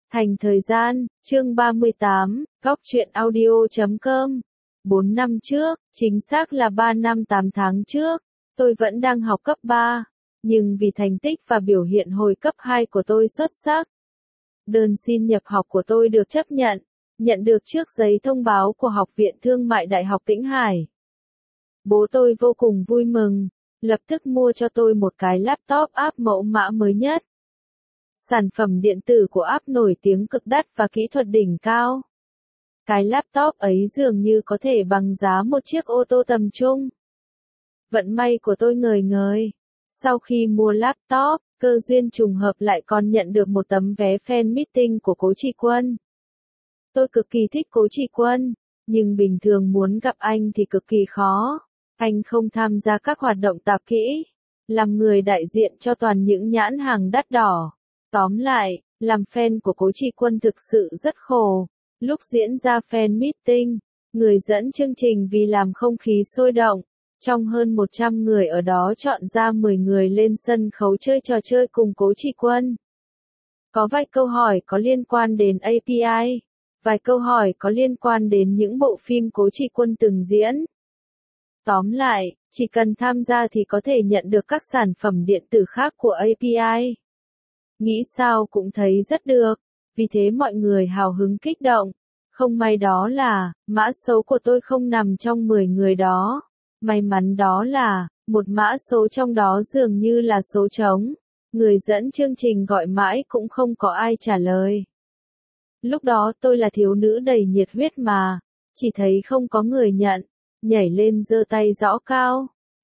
Thành thời gian, chương 38, góc truyện audio.com. 4 năm trước, chính xác là 3 năm 8 tháng trước, tôi vẫn đang học cấp 3, nhưng vì thành tích và biểu hiện hồi cấp 2 của tôi xuất sắc, đơn xin nhập học của tôi được chấp nhận được trước giấy thông báo của Học viện Thương mại Đại học Tĩnh Hải. Bố tôi vô cùng vui mừng, lập tức mua cho tôi một cái laptop áp mẫu mã mới nhất. Sản phẩm điện tử của App nổi tiếng cực đắt và kỹ thuật đỉnh cao. Cái laptop ấy dường như có thể bằng giá một chiếc ô tô tầm trung. Vận may của tôi ngời ngời. Sau khi mua laptop, cơ duyên trùng hợp lại còn nhận được một tấm vé fan meeting của Cố Trì Quân. Tôi cực kỳ thích Cố Trì Quân, nhưng bình thường muốn gặp anh thì cực kỳ khó. Anh không tham gia các hoạt động tạp kỹ, làm người đại diện cho toàn những nhãn hàng đắt đỏ. Tóm lại, làm fan của Cố Trì Quân thực sự rất khổ. Lúc diễn ra fan meeting, người dẫn chương trình vì làm không khí sôi động, trong hơn 100 người ở đó chọn ra 10 người lên sân khấu chơi trò chơi cùng Cố Trì Quân. Có vài câu hỏi có liên quan đến API, vài câu hỏi có liên quan đến những bộ phim Cố Trì Quân từng diễn. Tóm lại, chỉ cần tham gia thì có thể nhận được các sản phẩm điện tử khác của API. Nghĩ sao cũng thấy rất được, vì thế mọi người hào hứng kích động. Không may đó là, mã số của tôi không nằm trong 10 người đó. May mắn đó là, một mã số trong đó dường như là số trống. Người dẫn chương trình gọi mãi cũng không có ai trả lời. Lúc đó tôi là thiếu nữ đầy nhiệt huyết mà, chỉ thấy không có người nhận, nhảy lên giơ tay giõ cao.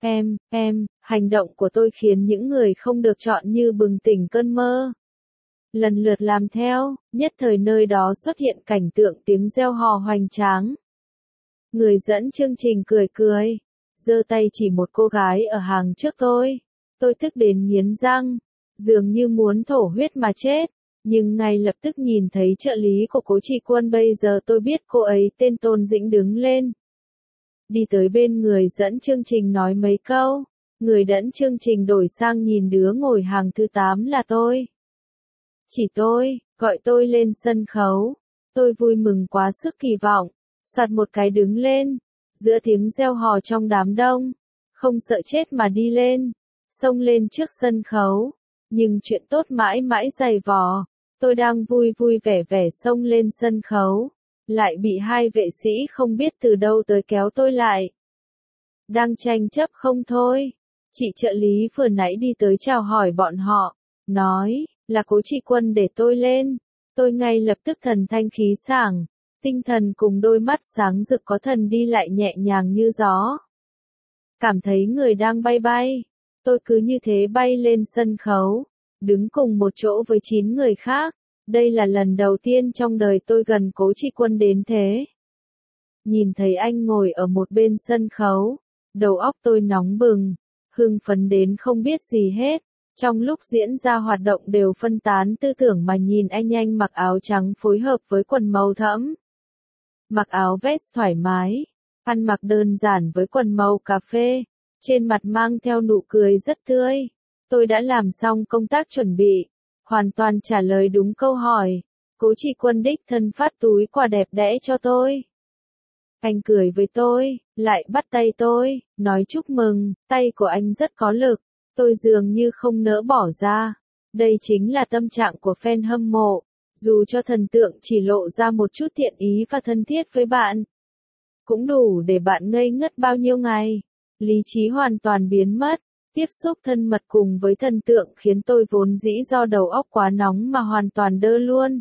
Hành động của tôi khiến những người không được chọn như bừng tỉnh cơn mơ. Lần lượt làm theo, nhất thời nơi đó xuất hiện cảnh tượng tiếng reo hò hoành tráng. Người dẫn chương trình cười, giơ tay chỉ một cô gái ở hàng trước tôi. Tôi tức đến nghiến răng, dường như muốn thổ huyết mà chết, nhưng ngay lập tức nhìn thấy trợ lý của Cố Trì Quân, bây giờ tôi biết cô ấy tên Tôn Dĩnh, đứng lên. Đi tới bên người dẫn chương trình nói mấy câu, người dẫn chương trình đổi sang nhìn đứa ngồi hàng thứ 8 là tôi. Chỉ tôi, gọi tôi lên sân khấu. Tôi vui mừng quá sức kỳ vọng, soạt một cái đứng lên, giữa tiếng reo hò trong đám đông, không sợ chết mà đi lên, xông lên trước sân khấu. Nhưng chuyện tốt mãi mãi dày vò, tôi đang vui vui vẻ vẻ xông lên sân khấu, lại bị hai vệ sĩ không biết từ đâu tới kéo tôi lại. Đang tranh chấp không thôi, chị trợ lý vừa nãy đi tới chào hỏi bọn họ, nói là Cố Trì Quân để tôi lên. Tôi ngay lập tức thần thanh khí sảng, tinh thần cùng đôi mắt sáng rực có thần đi lại nhẹ nhàng như gió. Cảm thấy người đang bay, tôi cứ như thế bay lên sân khấu, đứng cùng một chỗ với 9 người khác. Đây là lần đầu tiên trong đời tôi gần Cố Trì Quân đến thế. Nhìn thấy anh ngồi ở một bên sân khấu, đầu óc tôi nóng bừng, hưng phấn đến không biết gì hết. Trong lúc diễn ra hoạt động đều phân tán tư tưởng mà nhìn anh mặc áo trắng phối hợp với quần màu thẫm. Mặc áo vest thoải mái, ăn mặc đơn giản với quần màu cà phê, trên mặt mang theo nụ cười rất tươi. Tôi đã làm xong công tác chuẩn bị, hoàn toàn trả lời đúng câu hỏi. Cố Trì Quân đích thân phát túi quà đẹp đẽ cho tôi. Anh cười với tôi, lại bắt tay tôi, nói chúc mừng, tay của anh rất có lực. Tôi dường như không nỡ bỏ ra. Đây chính là tâm trạng của fan hâm mộ. Dù cho thần tượng chỉ lộ ra một chút thiện ý và thân thiết với bạn, cũng đủ để bạn ngây ngất bao nhiêu ngày. Lý trí hoàn toàn biến mất. Tiếp xúc thân mật cùng với thần tượng khiến tôi vốn dĩ do đầu óc quá nóng mà hoàn toàn đơ luôn.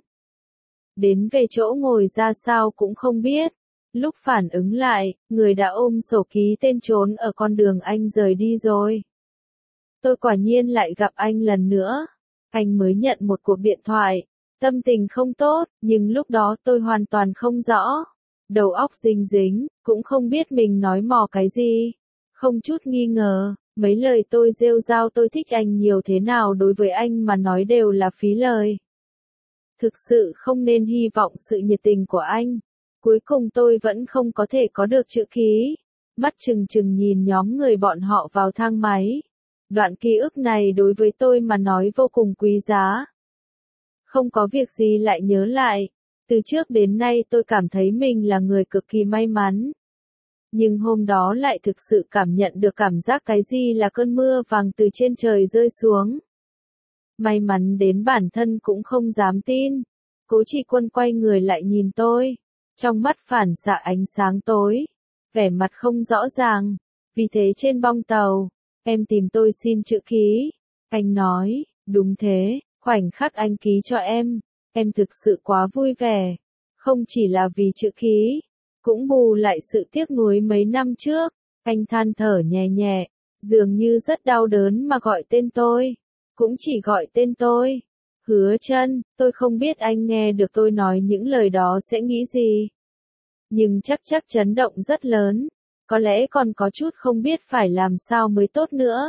Đến về chỗ ngồi ra sao cũng không biết. Lúc phản ứng lại, người đã ôm sổ ký tên trốn ở con đường anh rời đi rồi. Tôi quả nhiên lại gặp anh lần nữa. Anh mới nhận một cuộc điện thoại. Tâm tình không tốt, nhưng lúc đó tôi hoàn toàn không rõ. Đầu óc dính, cũng không biết mình nói mò cái gì. Không chút nghi ngờ, mấy lời tôi rêu rao tôi thích anh nhiều thế nào đối với anh mà nói đều là phí lời. Thực sự không nên hy vọng sự nhiệt tình của anh. Cuối cùng tôi vẫn không có thể có được chữ ký. Mắt trừng trừng nhìn nhóm người bọn họ vào thang máy. Đoạn ký ức này đối với tôi mà nói vô cùng quý giá. Không có việc gì lại nhớ lại. Từ trước đến nay tôi cảm thấy mình là người cực kỳ may mắn. Nhưng hôm đó lại thực sự cảm nhận được cảm giác cái gì là cơn mưa vàng từ trên trời rơi xuống. May mắn đến bản thân cũng không dám tin. Cố Trì Quân quay người lại nhìn tôi. Trong mắt phản xạ ánh sáng tối. Vẻ mặt không rõ ràng. Vì thế trên bong tàu, em tìm tôi xin chữ ký. Anh nói, đúng thế, khoảnh khắc anh ký cho em thực sự quá vui vẻ. Không chỉ là vì chữ ký, cũng bù lại sự tiếc nuối mấy năm trước. Anh than thở nhẹ nhẹ, dường như rất đau đớn mà gọi tên tôi. Cũng chỉ gọi tên tôi. Hứa Chân, tôi không biết anh nghe được tôi nói những lời đó sẽ nghĩ gì. Nhưng chắc chấn động rất lớn. Có lẽ còn có chút không biết phải làm sao mới tốt nữa.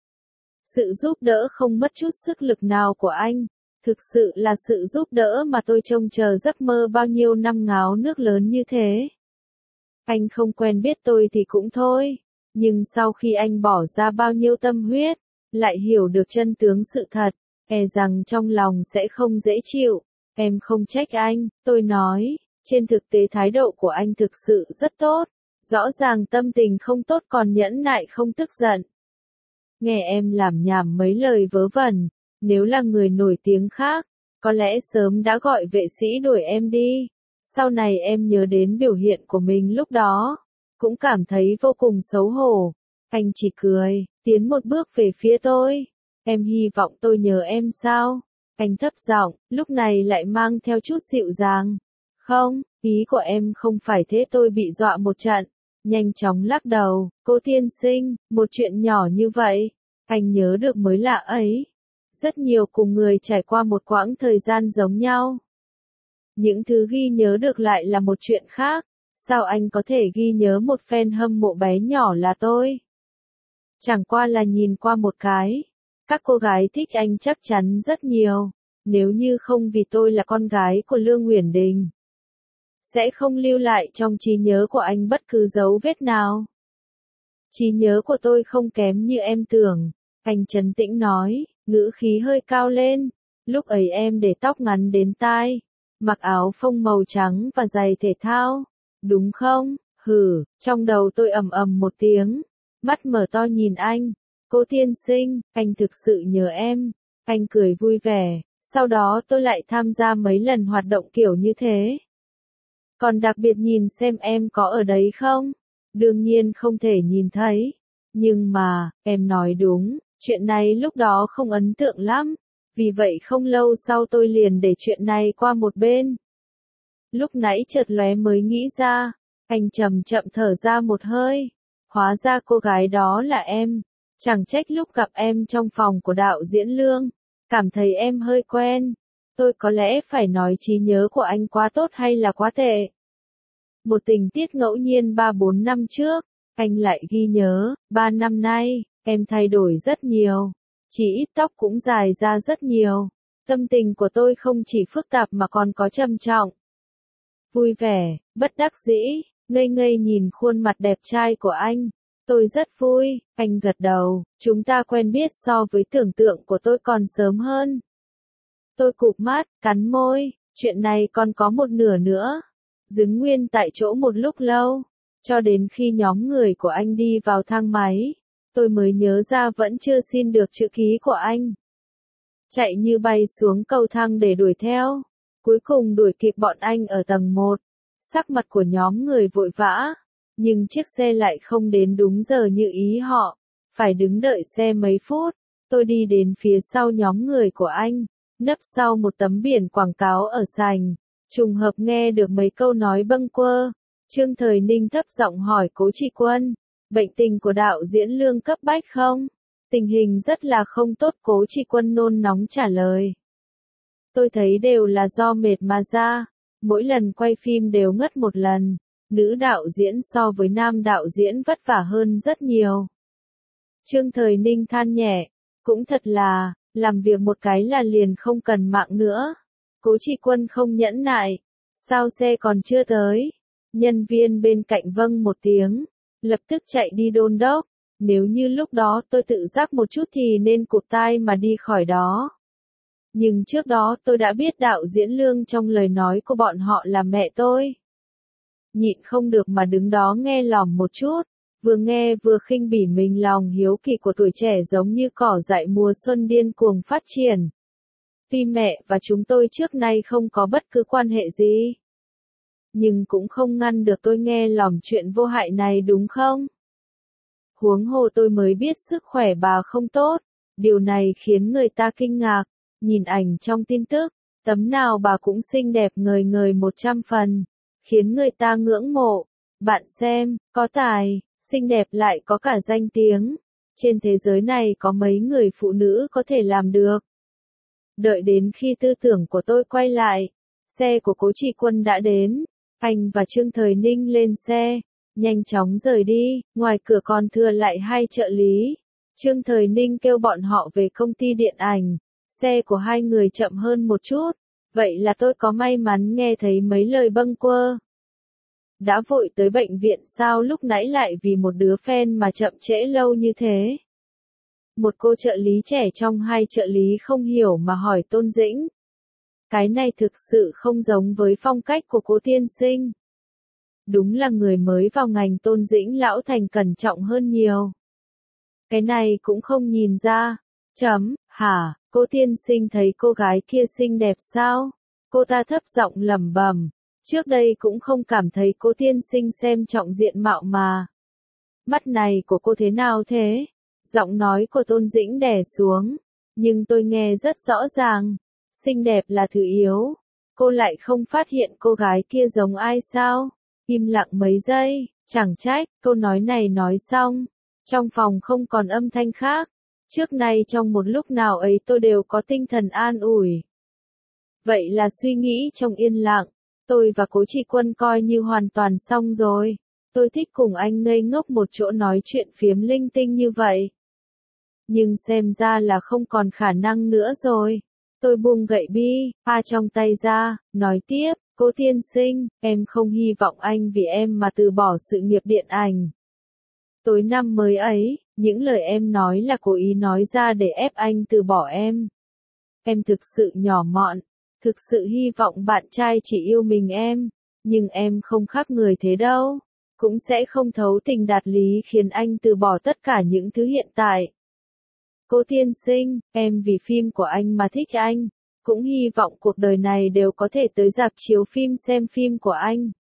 Sự giúp đỡ không mất chút sức lực nào của anh. Thực sự là sự giúp đỡ mà tôi trông chờ giấc mơ bao nhiêu năm ngáo nước lớn như thế. Anh không quen biết tôi thì cũng thôi. Nhưng sau khi anh bỏ ra bao nhiêu tâm huyết, lại hiểu được chân tướng sự thật, e rằng trong lòng sẽ không dễ chịu. Em không trách anh, tôi nói. Trên thực tế thái độ của anh thực sự rất tốt. Rõ ràng tâm tình không tốt còn nhẫn nại không tức giận. Nghe em làm nhảm mấy lời vớ vẩn. Nếu là người nổi tiếng khác, có lẽ sớm đã gọi vệ sĩ đuổi em đi. Sau này em nhớ đến biểu hiện của mình lúc đó, cũng cảm thấy vô cùng xấu hổ. Anh chỉ cười, tiến một bước về phía tôi. Em hy vọng tôi nhớ em sao? Anh thấp giọng, lúc này lại mang theo chút dịu dàng. Không, ý của em không phải thế. Tôi bị dọa một trận. Nhanh chóng lắc đầu, cô tiên sinh, một chuyện nhỏ như vậy, anh nhớ được mới lạ ấy. Rất nhiều cùng người trải qua một quãng thời gian giống nhau. Những thứ ghi nhớ được lại là một chuyện khác. Sao anh có thể ghi nhớ một fan hâm mộ bé nhỏ là tôi? Chẳng qua là nhìn qua một cái. Các cô gái thích anh chắc chắn rất nhiều. Nếu như không vì tôi là con gái của Lương Uyển Đình, sẽ không lưu lại trong trí nhớ của anh bất cứ dấu vết nào. Trí nhớ của tôi không kém như em tưởng. Anh trấn tĩnh nói, ngữ khí hơi cao lên. Lúc ấy em để tóc ngắn đến tai, mặc áo phông màu trắng và giày thể thao. Đúng không? Hử, trong đầu tôi ầm ầm một tiếng. Mắt mở to nhìn anh. Cô tiên sinh, anh thực sự nhớ em. Anh cười vui vẻ. Sau đó tôi lại tham gia mấy lần hoạt động kiểu như thế. Còn đặc biệt nhìn xem em có ở đấy không? Đương nhiên không thể nhìn thấy. Nhưng mà, em nói đúng, chuyện này lúc đó không ấn tượng lắm. Vì vậy không lâu sau tôi liền để chuyện này qua một bên. Lúc nãy chợt lóe mới nghĩ ra, anh chậm chậm thở ra một hơi. Hóa ra cô gái đó là em. Chẳng trách lúc gặp em trong phòng của đạo diễn Lương, cảm thấy em hơi quen. Tôi có lẽ phải nói trí nhớ của anh quá tốt hay là quá tệ. Một tình tiết ngẫu nhiên 3-4 năm trước, anh lại ghi nhớ, 3 năm nay, em thay đổi rất nhiều. Chỉ ít tóc cũng dài ra rất nhiều. Tâm tình của tôi không chỉ phức tạp mà còn có trầm trọng. Vui vẻ, bất đắc dĩ, ngây ngây nhìn khuôn mặt đẹp trai của anh. Tôi rất vui, anh gật đầu, chúng ta quen biết so với tưởng tượng của tôi còn sớm hơn. Tôi cụp mắt, cắn môi, chuyện này còn có một nửa nữa. Đứng nguyên tại chỗ một lúc lâu, cho đến khi nhóm người của anh đi vào thang máy, tôi mới nhớ ra vẫn chưa xin được chữ ký của anh. Chạy như bay xuống cầu thang để đuổi theo, cuối cùng đuổi kịp bọn anh ở tầng 1. Sắc mặt của nhóm người vội vã, nhưng chiếc xe lại không đến đúng giờ như ý họ, phải đứng đợi xe mấy phút. Tôi đi đến phía sau nhóm người của anh, nấp sau một tấm biển quảng cáo ở sảnh. Trùng hợp nghe được mấy câu nói bâng quơ, Trương Thời Ninh thấp giọng hỏi Cố Trì Quân, bệnh tình của đạo diễn Lương cấp bách không? Tình hình rất là không tốt. Cố Trì Quân nôn nóng trả lời. Tôi thấy đều là do mệt mà ra, mỗi lần quay phim đều ngất một lần, nữ đạo diễn so với nam đạo diễn vất vả hơn rất nhiều. Trương Thời Ninh than nhẹ, cũng thật là, làm việc một cái là liền không cần mạng nữa. Cố Trì Quân không nhẫn nại. Sao xe còn chưa tới? Nhân viên bên cạnh vâng một tiếng, lập tức chạy đi đôn đốc. Nếu như lúc đó tôi tự giác một chút thì nên cụp tai mà đi khỏi đó. Nhưng trước đó tôi đã biết đạo diễn Lương trong lời nói của bọn họ là mẹ tôi. Nhịn không được mà đứng đó nghe lỏm một chút, vừa nghe vừa khinh bỉ mình lòng hiếu kỳ của tuổi trẻ giống như cỏ dại mùa xuân điên cuồng phát triển. Tuy mẹ và chúng tôi trước nay không có bất cứ quan hệ gì, nhưng cũng không ngăn được tôi nghe lỏm chuyện vô hại này đúng không? Huống hồ tôi mới biết sức khỏe bà không tốt, điều này khiến người ta kinh ngạc, nhìn ảnh trong tin tức, tấm nào bà cũng xinh đẹp ngời ngời 100 phần, khiến người ta ngưỡng mộ. Bạn xem, có tài, xinh đẹp lại có cả danh tiếng, trên thế giới này có mấy người phụ nữ có thể làm được. Đợi đến khi tư tưởng của tôi quay lại, xe của Cố Trì Quân đã đến, anh và Trương Thời Ninh lên xe, nhanh chóng rời đi, ngoài cửa còn thừa lại hai trợ lý. Trương Thời Ninh kêu bọn họ về công ty điện ảnh, xe của hai người chậm hơn một chút, vậy là tôi có may mắn nghe thấy mấy lời bâng quơ. Đã vội tới bệnh viện sao lúc nãy lại vì một đứa fan mà chậm trễ lâu như thế? Một cô trợ lý trẻ trong hai trợ lý không hiểu mà hỏi Tôn Dĩnh. Cái này thực sự không giống với phong cách của cô tiên sinh. Đúng là người mới vào ngành Tôn Dĩnh lão thành cẩn trọng hơn nhiều. Cái này cũng không nhìn ra. Hả, cô tiên sinh thấy cô gái kia xinh đẹp sao? Cô ta thấp giọng lẩm bẩm. Trước đây cũng không cảm thấy cô tiên sinh xem trọng diện mạo mà. Mắt này của cô thế nào thế? Giọng nói của Tôn Dĩnh đè xuống. Nhưng tôi nghe rất rõ ràng. Xinh đẹp là thứ yếu. Cô lại không phát hiện cô gái kia giống ai sao? Im lặng mấy giây, chẳng trách, câu nói này nói xong. Trong phòng không còn âm thanh khác. Trước nay trong một lúc nào ấy tôi đều có tinh thần an ủi. Vậy là suy nghĩ trong yên lặng. Tôi và Cố Trì Quân coi như hoàn toàn xong rồi. Tôi thích cùng anh ngây ngốc một chỗ nói chuyện phiếm linh tinh như vậy. Nhưng xem ra là không còn khả năng nữa rồi. Tôi buông gậy bi, pha trong tay ra, nói tiếp, cô tiên sinh, em không hy vọng anh vì em mà từ bỏ sự nghiệp điện ảnh. Tối năm mới ấy, những lời em nói là cố ý nói ra để ép anh từ bỏ em. Em thực sự nhỏ mọn, thực sự hy vọng bạn trai chỉ yêu mình em, nhưng em không khác người thế đâu. Cũng sẽ không thấu tình đạt lý khiến anh từ bỏ tất cả những thứ hiện tại. Cô tiên sinh, em vì phim của anh mà thích anh, cũng hy vọng cuộc đời này đều có thể tới rạp chiếu phim xem phim của anh.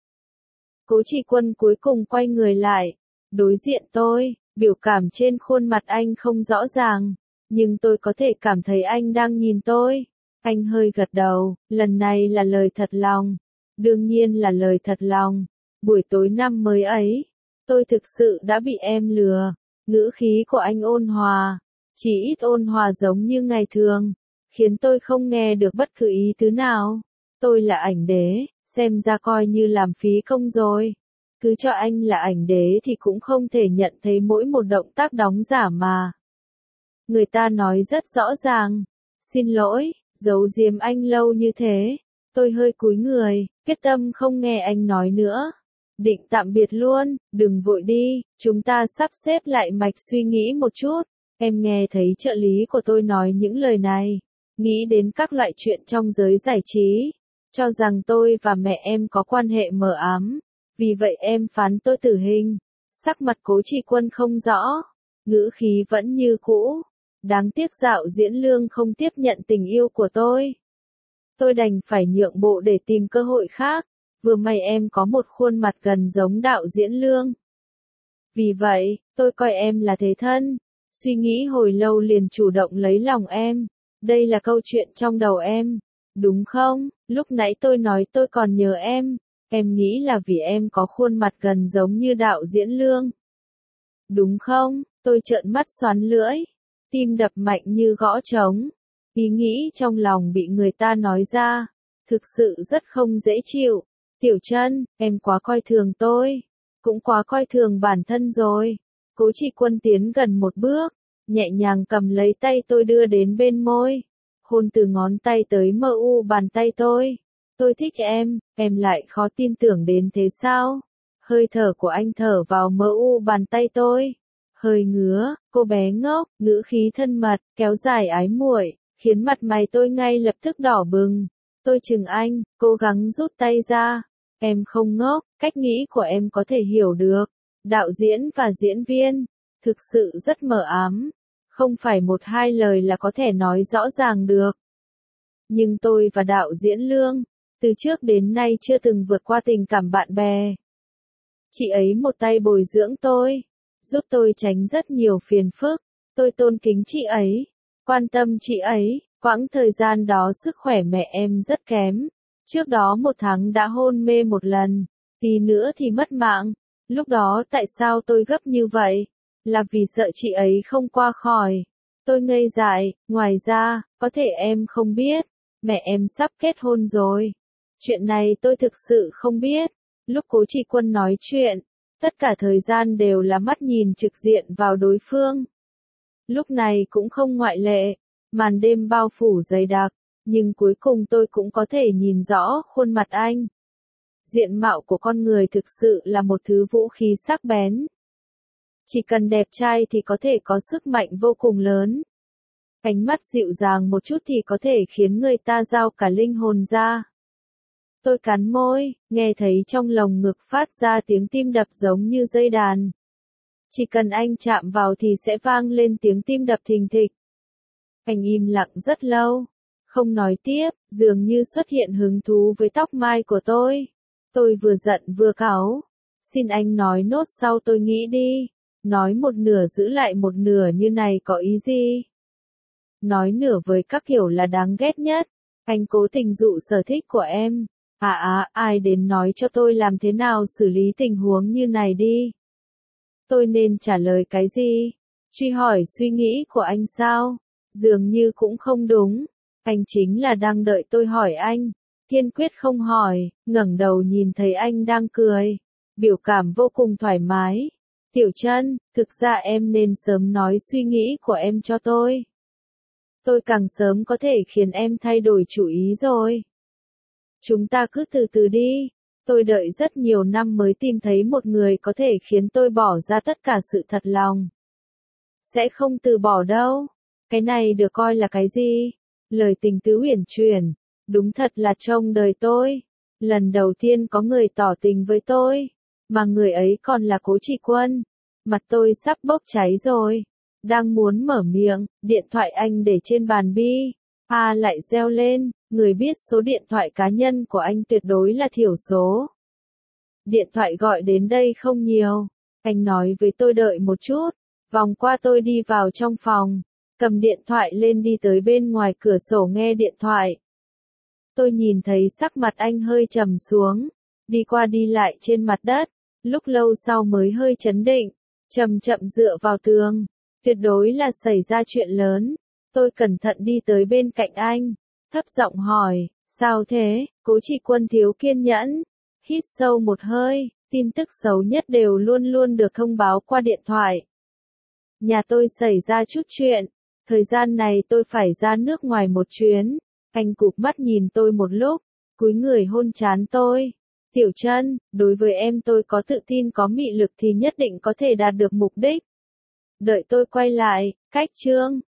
Cố Trì Quân cuối cùng quay người lại, đối diện tôi, biểu cảm trên khuôn mặt anh không rõ ràng, nhưng tôi có thể cảm thấy anh đang nhìn tôi. Anh hơi gật đầu, lần này là lời thật lòng. Đương nhiên là lời thật lòng. Buổi tối năm mới ấy, tôi thực sự đã bị em lừa. Ngữ khí của anh ôn hòa, chỉ ít ôn hòa giống như ngày thường, khiến tôi không nghe được bất cứ ý tứ nào. Tôi là ảnh đế, xem ra coi như làm phí công rồi. Cứ cho anh là ảnh đế thì cũng không thể nhận thấy mỗi một động tác đóng giả mà. Người ta nói rất rõ ràng. Xin lỗi, giấu giếm anh lâu như thế. Tôi hơi cúi người, quyết tâm không nghe anh nói nữa. Định tạm biệt luôn, đừng vội đi, chúng ta sắp xếp lại mạch suy nghĩ một chút. Em nghe thấy trợ lý của tôi nói những lời này, nghĩ đến các loại chuyện trong giới giải trí, cho rằng tôi và mẹ em có quan hệ mờ ám, vì vậy em phán tôi tử hình. Sắc mặt Cố Trì Quân không rõ, ngữ khí vẫn như cũ. Đáng tiếc đạo diễn Lương không tiếp nhận tình yêu của tôi. Tôi đành phải nhượng bộ để tìm cơ hội khác, vừa may em có một khuôn mặt gần giống đạo diễn Lương. Vì vậy, tôi coi em là thế thân. Suy nghĩ hồi lâu liền chủ động lấy lòng em. Đây là câu chuyện trong đầu em. Đúng không? Lúc nãy tôi nói tôi còn nhớ em. Em nghĩ là vì em có khuôn mặt gần giống như đạo diễn Lương. Đúng không? Tôi trợn mắt xoắn lưỡi. Tim đập mạnh như gõ trống. Ý nghĩ trong lòng bị người ta nói ra. Thực sự rất không dễ chịu. Tiểu Trân, em quá coi thường tôi. Cũng quá coi thường bản thân rồi. Cố Trì Quân tiến gần một bước, nhẹ nhàng cầm lấy tay tôi đưa đến bên môi. Hôn từ ngón tay tới mờ u bàn tay tôi. Tôi thích em lại khó tin tưởng đến thế sao? Hơi thở của anh thở vào mờ u bàn tay tôi. Hơi ngứa, cô bé ngốc, ngữ khí thân mật, kéo dài ái muội, khiến mặt mày tôi ngay lập tức đỏ bừng. Tôi chừng anh, cố gắng rút tay ra. Em không ngốc, cách nghĩ của em có thể hiểu được. Đạo diễn và diễn viên, thực sự rất mờ ám. Không phải một hai lời là có thể nói rõ ràng được. Nhưng tôi và đạo diễn Lương, từ trước đến nay chưa từng vượt qua tình cảm bạn bè. Chị ấy một tay bồi dưỡng tôi, giúp tôi tránh rất nhiều phiền phức. Tôi tôn kính chị ấy, quan tâm chị ấy. Quãng thời gian đó sức khỏe mẹ em rất kém. Trước đó 1 tháng đã hôn mê 1 lần, tí nữa thì mất mạng. Lúc đó tại sao tôi gấp như vậy? Là vì sợ chị ấy không qua khỏi. Tôi ngây dại, ngoài ra, có thể em không biết, mẹ em sắp kết hôn rồi. Chuyện này tôi thực sự không biết. Lúc Cố Chỉ Quân nói chuyện, tất cả thời gian đều là mắt nhìn trực diện vào đối phương. Lúc này cũng không ngoại lệ, màn đêm bao phủ dày đặc, nhưng cuối cùng tôi cũng có thể nhìn rõ khuôn mặt anh. Diện mạo của con người thực sự là một thứ vũ khí sắc bén. Chỉ cần đẹp trai thì có thể có sức mạnh vô cùng lớn. Ánh mắt dịu dàng một chút thì có thể khiến người ta giao cả linh hồn ra. Tôi cắn môi, nghe thấy trong lồng ngực phát ra tiếng tim đập giống như dây đàn. Chỉ cần anh chạm vào thì sẽ vang lên tiếng tim đập thình thịch. Anh im lặng rất lâu, không nói tiếp, dường như xuất hiện hứng thú với tóc mai của tôi. Tôi vừa giận vừa cáu. Xin anh nói nốt sau tôi nghĩ đi. Nói một nửa giữ lại một nửa như này có ý gì? Nói nửa với các kiểu là đáng ghét nhất. Anh cố tình dụ sở thích của em. Ai đến nói cho tôi làm thế nào xử lý tình huống như này đi. Tôi nên trả lời cái gì? Truy hỏi suy nghĩ của anh sao? Dường như cũng không đúng. Anh chính là đang đợi tôi hỏi anh. Kiên quyết không hỏi, ngẩng đầu nhìn thấy anh đang cười. Biểu cảm vô cùng thoải mái. Tiểu Trân, thực ra em nên sớm nói suy nghĩ của em cho tôi. Tôi càng sớm có thể khiến em thay đổi chủ ý rồi. Chúng ta cứ từ từ đi. Tôi đợi rất nhiều năm mới tìm thấy một người có thể khiến tôi bỏ ra tất cả sự thật lòng. Sẽ không từ bỏ đâu. Cái này được coi là cái gì? Lời tình tứ uyển chuyển. Đúng thật là trong đời tôi. Lần đầu tiên có người tỏ tình với tôi. Mà người ấy còn là Cố Chỉ Quân. Mặt tôi sắp bốc cháy rồi. Đang muốn mở miệng, điện thoại anh để trên bàn bi. Lại reo lên, người biết số điện thoại cá nhân của anh tuyệt đối là thiểu số. Điện thoại gọi đến đây không nhiều. Anh nói với tôi đợi một chút. Vòng qua tôi đi vào trong phòng. Cầm điện thoại lên đi tới bên ngoài cửa sổ nghe điện thoại. Tôi nhìn thấy sắc mặt anh hơi trầm xuống. Đi qua đi lại trên mặt đất. Lúc lâu sau mới hơi chấn định. Chậm chậm dựa vào tường. Tuyệt đối là xảy ra chuyện lớn. Tôi cẩn thận đi tới bên cạnh anh. Thấp giọng hỏi, sao thế? Cố Chỉ Quân thiếu kiên nhẫn. Hít sâu một hơi, tin tức xấu nhất đều luôn luôn được thông báo qua điện thoại. Nhà tôi xảy ra chút chuyện. Thời gian này tôi phải ra nước ngoài một chuyến. Anh cụp mắt nhìn tôi một lúc, cúi người hôn trán tôi. Tiểu Trân, đối với em tôi có tự tin có mị lực thì nhất định có thể đạt được mục đích. Đợi tôi quay lại, cách chương.